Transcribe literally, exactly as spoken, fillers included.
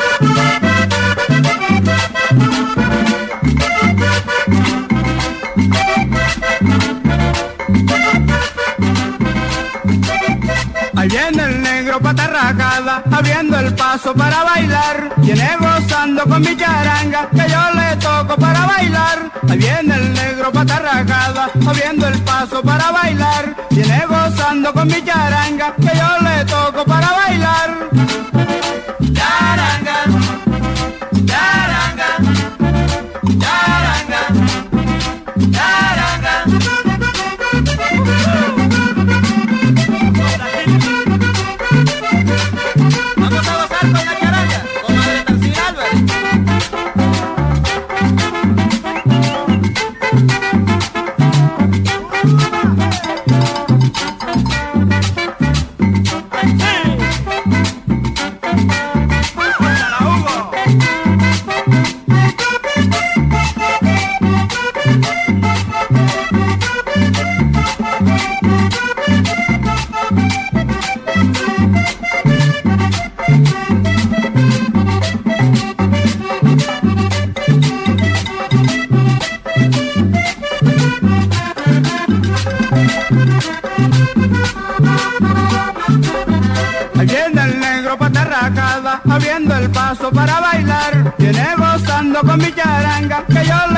Ahí viene el negro patarracada, abriendo el paso para bailar. Viene gozando con mi charanga, que yo le toco para bailar. Ahí viene el negro patarracada, abriendo el paso para bailar. Viene gozando con mi charanga, que yo le toco para bailar. Charanga, charanga, charanga, charanga. Vamos a gozar con la charanga, con Madre Tarsila Álvarez. Ahí viene el negro patarracada, abriendo el paso para bailar. Viene gozando con mi charanga, que yo